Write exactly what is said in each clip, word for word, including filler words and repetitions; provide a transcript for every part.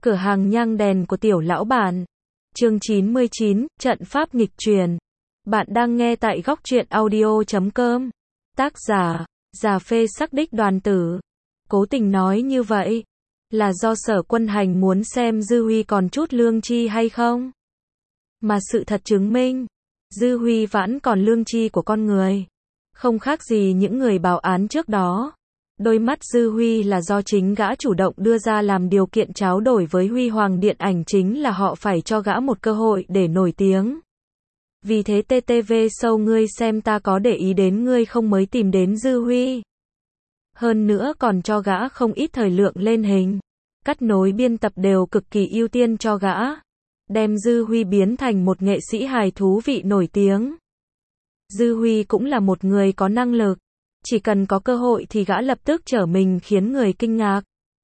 Cửa hàng nhang đèn của tiểu lão bản. Chương chín mươi chín, trận pháp nghịch truyền. Bạn đang nghe tại góc truyện audio chấm com. Tác giả, Già Phê Sắc Đích Đoàn Tử. Cố tình nói như vậy, là do Sở Quân Hành muốn xem Dư Huy còn chút lương tri hay không? Mà sự thật chứng minh, Dư Huy vẫn còn lương tri của con người. Không khác gì những người báo án trước đó. Đôi mắt Dư Huy là do chính gã chủ động đưa ra làm điều kiện tráo đổi với Huy Hoàng Điện Ảnh, chính là họ phải cho gã một cơ hội để nổi tiếng. Vì thế tê tê vê Show ngươi xem ta có để ý đến ngươi không mới tìm đến Dư Huy. Hơn nữa còn cho gã không ít thời lượng lên hình. Cắt nối biên tập đều cực kỳ ưu tiên cho gã. Đem Dư Huy biến thành một nghệ sĩ hài thú vị nổi tiếng. Dư Huy cũng là một người có năng lực. Chỉ cần có cơ hội thì gã lập tức trở mình khiến người kinh ngạc.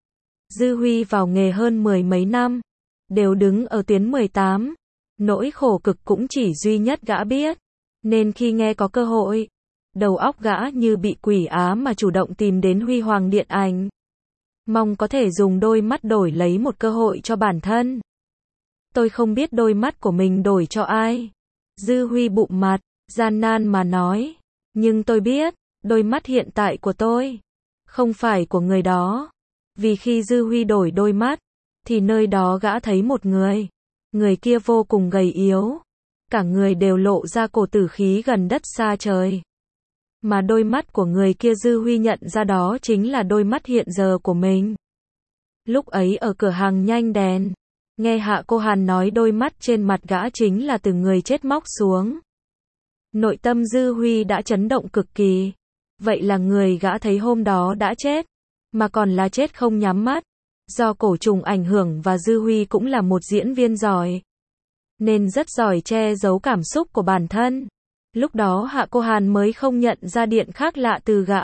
Dư Huy vào nghề hơn mười mấy năm, đều đứng ở tuyến mười tám. Nỗi khổ cực cũng chỉ duy nhất gã biết. Nên khi nghe có cơ hội, đầu óc gã như bị quỷ ám mà chủ động tìm đến Huy Hoàng Điện Ảnh. Mong có thể dùng đôi mắt đổi lấy một cơ hội cho bản thân. Tôi không biết đôi mắt của mình đổi cho ai. Dư Huy bụm mặt, gian nan mà nói. Nhưng tôi biết, đôi mắt hiện tại của tôi không phải của người đó. Vì khi Dư Huy đổi đôi mắt, thì nơi đó gã thấy một người. Người kia vô cùng gầy yếu. Cả người đều lộ ra cổ tử khí gần đất xa trời. Mà đôi mắt của người kia Dư Huy nhận ra đó chính là đôi mắt hiện giờ của mình. Lúc ấy ở cửa hàng nhanh đèn, nghe Hạ Cô Hàn nói đôi mắt trên mặt gã chính là từ người chết móc xuống. Nội tâm Dư Huy đã chấn động cực kỳ. Vậy là người gã thấy hôm đó đã chết, mà còn là chết không nhắm mắt. Do cổ trùng ảnh hưởng và Dư Huy cũng là một diễn viên giỏi, nên rất giỏi che giấu cảm xúc của bản thân. Lúc đó Hạ Cô Hàn mới không nhận ra điện khác lạ từ gã.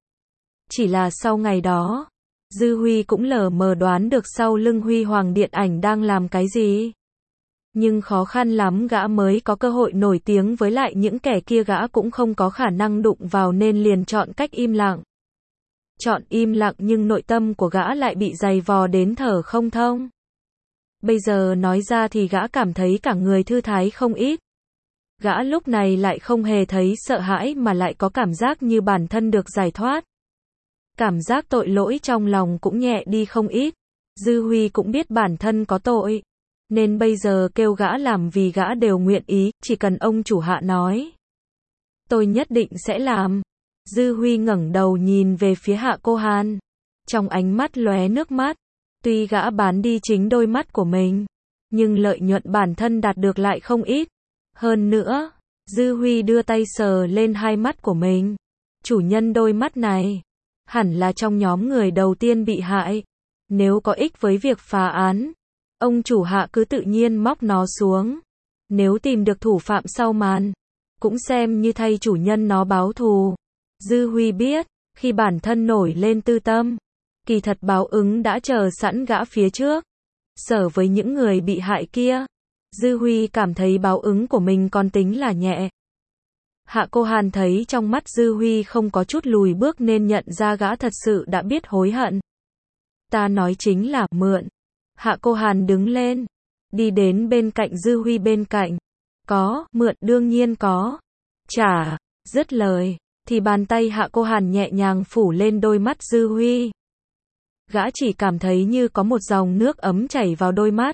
Chỉ là sau ngày đó, Dư Huy cũng lờ mờ đoán được sau lưng Huy Hoàng Điện Ảnh đang làm cái gì. Nhưng khó khăn lắm gã mới có cơ hội nổi tiếng, với lại những kẻ kia gã cũng không có khả năng đụng vào nên liền chọn cách im lặng. Chọn im lặng nhưng nội tâm của gã lại bị dày vò đến thở không thông. Bây giờ nói ra thì gã cảm thấy cả người thư thái không ít. Gã lúc này lại không hề thấy sợ hãi mà lại có cảm giác như bản thân được giải thoát. Cảm giác tội lỗi trong lòng cũng nhẹ đi không ít. Dư Huy cũng biết bản thân có tội, nên bây giờ kêu gã làm vì gã đều nguyện ý, chỉ cần ông chủ Hạ nói. Tôi nhất định sẽ làm. Dư Huy ngẩng đầu nhìn về phía Hạ Cô Hàn. Trong ánh mắt lóe nước mắt. Tuy gã bán đi chính đôi mắt của mình, nhưng lợi nhuận bản thân đạt được lại không ít. Hơn nữa, Dư Huy đưa tay sờ lên hai mắt của mình. Chủ nhân đôi mắt này, hẳn là trong nhóm người đầu tiên bị hại. Nếu có ích với việc phá án, ông chủ Hạ cứ tự nhiên móc nó xuống. Nếu tìm được thủ phạm sau màn, cũng xem như thay chủ nhân nó báo thù. Dư Huy biết, khi bản thân nổi lên tư tâm, kỳ thật báo ứng đã chờ sẵn gã phía trước. Sở với những người bị hại kia, Dư Huy cảm thấy báo ứng của mình còn tính là nhẹ. Hạ Cô Hàn thấy trong mắt Dư Huy không có chút lùi bước nên nhận ra gã thật sự đã biết hối hận. Ta nói chính là mượn. Hạ Cô Hàn đứng lên, đi đến bên cạnh Dư Huy bên cạnh. Có, mượn đương nhiên có. Trả, dứt lời, thì bàn tay Hạ Cô Hàn nhẹ nhàng phủ lên đôi mắt Dư Huy. Gã chỉ cảm thấy như có một dòng nước ấm chảy vào đôi mắt.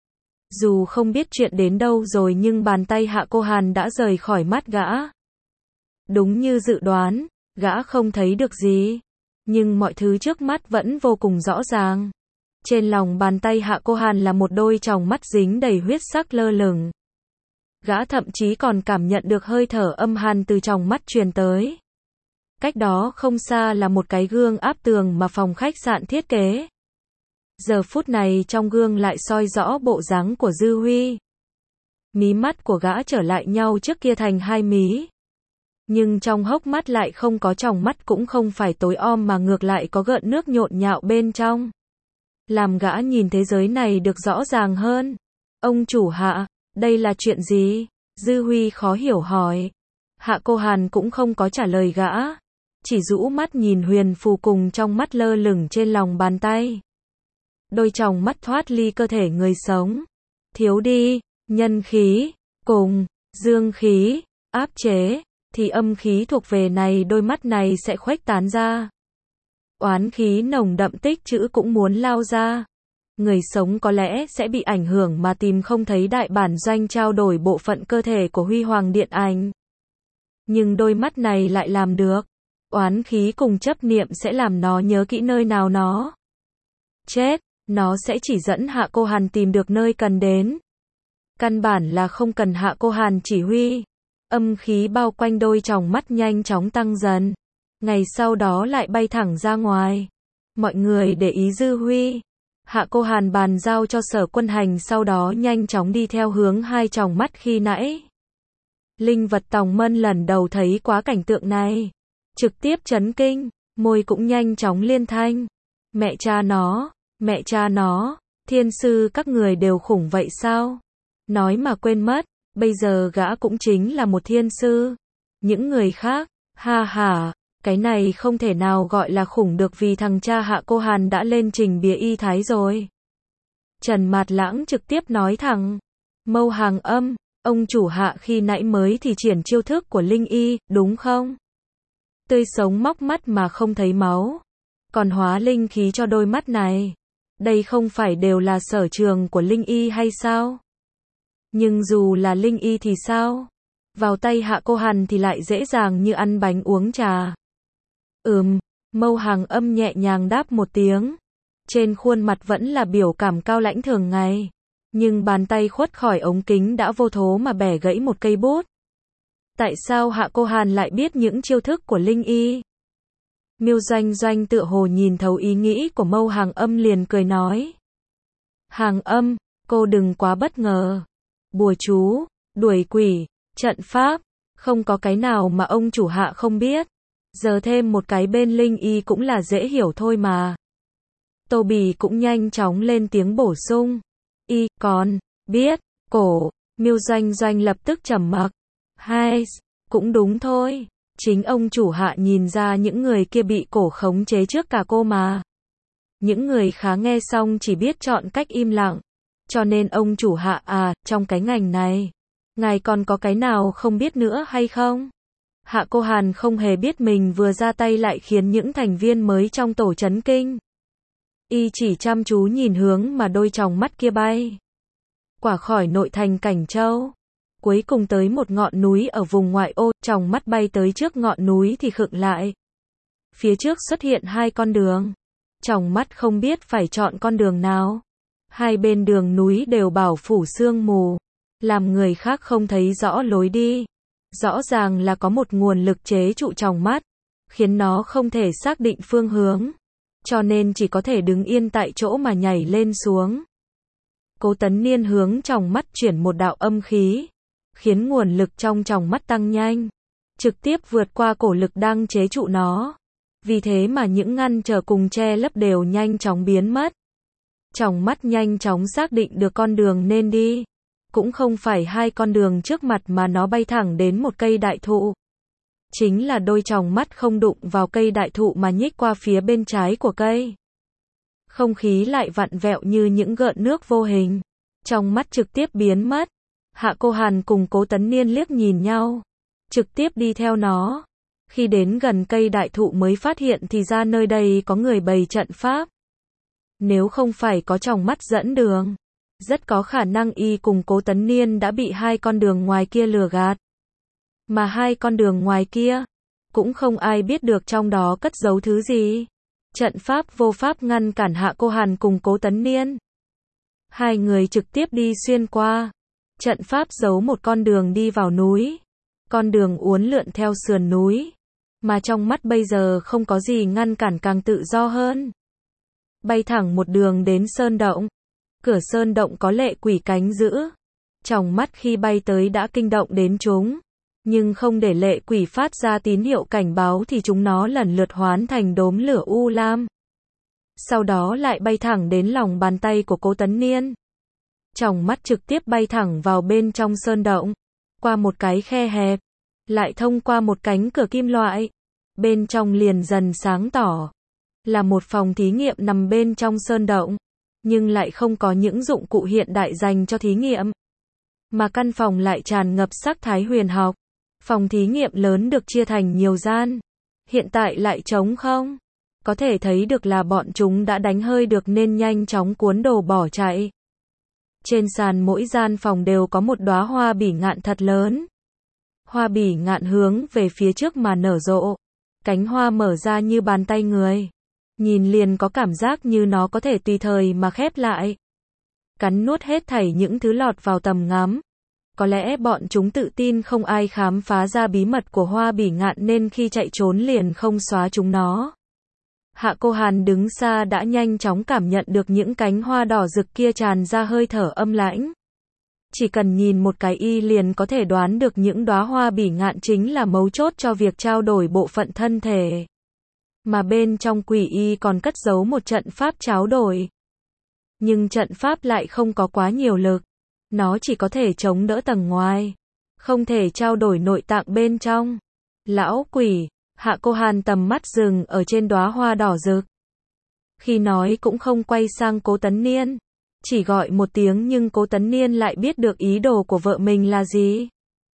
Dù không biết chuyện đến đâu rồi nhưng bàn tay Hạ Cô Hàn đã rời khỏi mắt gã. Đúng như dự đoán, gã không thấy được gì. Nhưng mọi thứ trước mắt vẫn vô cùng rõ ràng. Trên lòng bàn tay Hạ Cô Hàn là một đôi tròng mắt dính đầy huyết sắc lơ lửng. Gã thậm chí còn cảm nhận được hơi thở âm hàn từ tròng mắt truyền tới. Cách đó không xa là một cái gương áp tường mà phòng khách sạn thiết kế. Giờ phút này trong gương lại soi rõ bộ dáng của Dư Huy. Mí mắt của gã trở lại nhau trước kia thành hai mí. Nhưng trong hốc mắt lại không có tròng mắt, cũng không phải tối om mà ngược lại có gợn nước nhộn nhạo bên trong. Làm gã nhìn thế giới này được rõ ràng hơn. Ông chủ Hạ, đây là chuyện gì? Dư Huy khó hiểu hỏi. Hạ Cô Hàn cũng không có trả lời gã. Chỉ rũ mắt nhìn huyền phù cùng trong mắt lơ lửng trên lòng bàn tay. đôi tròng mắt thoát ly cơ thể người sống. Thiếu đi, nhân khí, cùng, dương khí, áp chế, thì âm khí thuộc về này đôi mắt này sẽ khuếch tán ra. Oán khí nồng đậm tích trữ cũng muốn lao ra. Người sống có lẽ sẽ bị ảnh hưởng mà tìm không thấy đại bản doanh trao đổi bộ phận cơ thể của huy hoàng điện ảnh. Nhưng đôi mắt này lại làm được. Oán khí cùng chấp niệm sẽ làm nó nhớ kỹ nơi nào nó chết, nó sẽ chỉ dẫn Hạ Cô Hàn tìm được nơi cần đến. Căn bản là không cần Hạ Cô Hàn chỉ huy. Âm khí bao quanh đôi tròng mắt nhanh chóng tăng dần. Ngày sau đó lại bay thẳng ra ngoài. Mọi người để ý dư huy. Hạ Cô Hàn bàn giao cho Sở Quân Hành, sau đó nhanh chóng đi theo hướng hai tròng mắt khi nãy. Linh vật Tòng Mân lần đầu thấy quá cảnh tượng này. Trực tiếp chấn kinh, môi cũng nhanh chóng liên thanh. Mẹ cha nó, mẹ cha nó, thiên sư các người đều khủng vậy sao? Nói mà quên mất, bây giờ gã cũng chính là một thiên sư. Những người khác, ha ha, cái này không thể nào gọi là khủng được vì thằng cha Hạ Cô Hàn đã lên trình bìa y thái rồi. Trần Mạt Lãng trực tiếp nói thẳng, Mâu Hàng Âm, ông chủ Hạ khi nãy mới thì triển chiêu thức của Linh Y, đúng không? Tươi sống móc mắt mà không thấy máu. Còn hóa linh khí cho đôi mắt này. Đây không phải đều là sở trường của Linh Y hay sao? Nhưng dù là Linh Y thì sao? Vào tay Hạ Cô Hàn thì lại dễ dàng như ăn bánh uống trà. Ừm, Mâu Hàng Âm nhẹ nhàng đáp một tiếng. Trên khuôn mặt vẫn là biểu cảm cao lãnh thường ngày. Nhưng bàn tay khuất khỏi ống kính đã vô thố mà bẻ gãy một cây bút. Tại sao Hạ Cô Hàn lại biết những chiêu thức của Linh Y? Miêu Doanh Doanh tựa hồ nhìn thấu ý nghĩ của Mâu Hàng Âm liền cười nói. Hàng Âm, cô đừng quá bất ngờ. Bùa chú, đuổi quỷ, trận pháp, không có cái nào mà ông chủ Hạ không biết. Giờ thêm một cái bên Linh Y cũng là dễ hiểu thôi mà. Tô Bì cũng nhanh chóng lên tiếng bổ sung. Y, còn, biết, cổ, Miêu Doanh Doanh lập tức trầm mặc. Hai, cũng đúng thôi. Chính ông chủ Hạ nhìn ra những người kia bị cổ khống chế trước cả cô mà. Những người khá nghe xong chỉ biết chọn cách im lặng. Cho nên ông chủ Hạ à, trong cái ngành này, ngài còn có cái nào không biết nữa hay không? Hạ Cô Hàn không hề biết mình vừa ra tay lại khiến những thành viên mới trong tổ chấn kinh. Y chỉ chăm chú nhìn hướng mà đôi tròng mắt kia bay. Quả khỏi nội thành Cảnh Châu. Cuối cùng tới một ngọn núi ở vùng ngoại ô, tròng mắt bay tới trước ngọn núi thì khựng lại. Phía trước xuất hiện hai con đường. Tròng mắt không biết phải chọn con đường nào. Hai bên đường núi đều bảo phủ sương mù, làm người khác không thấy rõ lối đi. Rõ ràng là có một nguồn lực chế trụ tròng mắt, khiến nó không thể xác định phương hướng. Cho nên chỉ có thể đứng yên tại chỗ mà nhảy lên xuống. Cố Tấn Niên hướng tròng mắt chuyển một đạo âm khí, khiến nguồn lực trong tròng mắt tăng nhanh, trực tiếp vượt qua cổ lực đang chế trụ nó. Vì thế mà những ngăn trở cùng che lấp đều nhanh chóng biến mất. Tròng mắt nhanh chóng xác định được con đường nên đi. Cũng không phải hai con đường trước mặt mà nó bay thẳng đến một cây đại thụ. Chính là đôi tròng mắt không đụng vào cây đại thụ mà nhích qua phía bên trái của cây. Không khí lại vặn vẹo như những gợn nước vô hình. Trong mắt trực tiếp biến mất. Hạ Cô Hàn cùng Cố Tấn Niên liếc nhìn nhau, trực tiếp đi theo nó. Khi đến gần cây đại thụ mới phát hiện thì ra nơi đây có người bày trận pháp. Nếu không phải có tròng mắt dẫn đường, rất có khả năng y cùng Cố Tấn Niên đã bị hai con đường ngoài kia lừa gạt. Mà hai con đường ngoài kia, cũng không ai biết được trong đó cất giấu thứ gì. Trận pháp vô pháp ngăn cản Hạ Cô Hàn cùng Cố Tấn Niên. Hai người trực tiếp đi xuyên qua. Trận pháp giấu một con đường đi vào núi. Con đường uốn lượn theo sườn núi. Mà trong mắt bây giờ không có gì ngăn cản, càng tự do hơn. Bay thẳng một đường đến sơn động. Cửa sơn động có lệ quỷ cánh giữ. Trong mắt khi bay tới đã kinh động đến chúng. Nhưng không để lệ quỷ phát ra tín hiệu cảnh báo thì chúng nó lần lượt hoán thành đốm lửa u lam. Sau đó lại bay thẳng đến lòng bàn tay của Cố Tấn Niên. Tròng mắt trực tiếp bay thẳng vào bên trong sơn động. Qua một cái khe hẹp. Lại thông qua một cánh cửa kim loại. Bên trong liền dần sáng tỏ. Là một phòng thí nghiệm nằm bên trong sơn động. nhưng lại không có những dụng cụ hiện đại dành cho thí nghiệm. Mà căn phòng lại tràn ngập sắc thái huyền học. Phòng thí nghiệm lớn được chia thành nhiều gian. Hiện tại lại trống không. Có thể thấy được là bọn chúng đã đánh hơi được nên nhanh chóng cuốn đồ bỏ chạy. Trên sàn mỗi gian phòng đều có một đóa hoa bỉ ngạn thật lớn. Hoa bỉ ngạn hướng về phía trước mà nở rộ. Cánh hoa mở ra như bàn tay người. Nhìn liền có cảm giác như nó có thể tùy thời mà khép lại. Cắn nuốt hết thảy những thứ lọt vào tầm ngắm. Có lẽ bọn chúng tự tin không ai khám phá ra bí mật của hoa bỉ ngạn nên khi chạy trốn liền không xóa chúng nó. Hạ Cô Hàn đứng xa đã nhanh chóng cảm nhận được những cánh hoa đỏ rực kia tràn ra hơi thở âm lãnh. Chỉ cần nhìn một cái y liền có thể đoán được những đóa hoa bỉ ngạn chính là mấu chốt cho việc trao đổi bộ phận thân thể. Mà bên trong quỷ y còn cất giấu một trận pháp tráo đổi. Nhưng trận pháp lại không có quá nhiều lực. Nó chỉ có thể chống đỡ tầng ngoài. Không thể trao đổi nội tạng bên trong. Lão quỷ, Hạ Cô Hàn tầm mắt dừng ở trên đóa hoa đỏ rực. Khi nói cũng không quay sang Cố Tấn Niên. Chỉ gọi một tiếng nhưng Cố Tấn Niên lại biết được ý đồ của vợ mình là gì.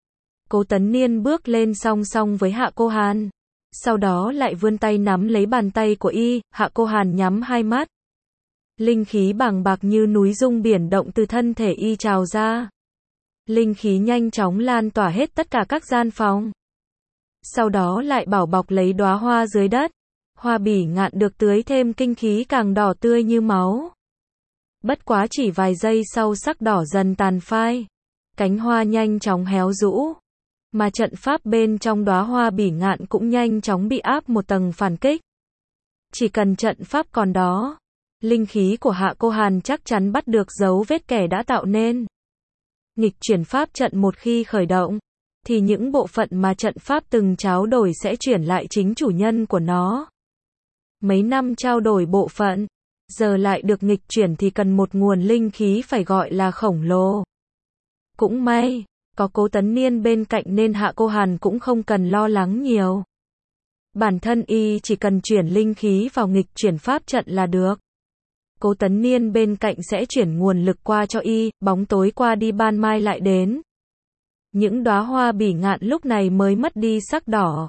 Cố Tấn Niên bước lên song song với Hạ Cô Hàn. Sau đó lại vươn tay nắm lấy bàn tay của y, Hạ Cô Hàn nhắm hai mắt. Linh khí bàng bạc như núi rung biển động từ thân thể y trào ra. Linh khí nhanh chóng lan tỏa hết tất cả các gian phòng. Sau đó lại bảo bọc lấy đóa hoa dưới đất. Hoa bỉ ngạn được tưới thêm kinh khí càng đỏ tươi như máu. Bất quá chỉ vài giây sau sắc đỏ dần tàn phai. Cánh hoa nhanh chóng héo rũ. Mà trận pháp bên trong đóa hoa bỉ ngạn cũng nhanh chóng bị áp một tầng phản kích. Chỉ cần trận pháp còn đó, linh khí của Hạ Cô Hàn chắc chắn bắt được dấu vết kẻ đã tạo nên. Nghịch chuyển pháp trận một khi khởi động, thì những bộ phận mà trận pháp từng tráo đổi sẽ chuyển lại chính chủ nhân của nó. Mấy năm trao đổi bộ phận, giờ lại được nghịch chuyển thì cần một nguồn linh khí phải gọi là khổng lồ. Cũng may, có Cố Tấn Niên bên cạnh nên Hạ Cô Hàn cũng không cần lo lắng nhiều. Bản thân y chỉ cần chuyển linh khí vào nghịch chuyển pháp trận là được. Cố Tấn Niên bên cạnh sẽ chuyển nguồn lực qua cho y, bóng tối qua đi ban mai lại đến. Những đóa hoa bỉ ngạn lúc này mới mất đi sắc đỏ.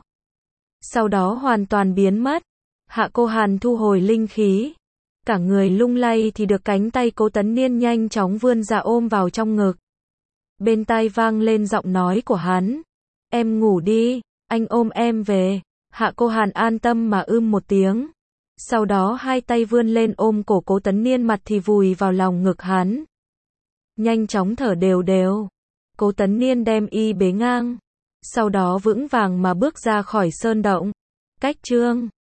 Sau đó hoàn toàn biến mất. Hạ Cô Hàn thu hồi linh khí. Cả người lung lay thì được cánh tay Cố Tấn Niên nhanh chóng vươn ra ôm vào trong ngực. Bên tai vang lên giọng nói của hắn. Em ngủ đi, anh ôm em về. Hạ Cô Hàn an tâm mà ưm một tiếng. Sau đó hai tay vươn lên ôm cổ Cố Tấn Niên, mặt thì vùi vào lòng ngực hắn. Nhanh chóng thở đều đều. Cố Tấn Niên đem y bế ngang. Sau đó vững vàng mà bước ra khỏi sơn động. Cách chương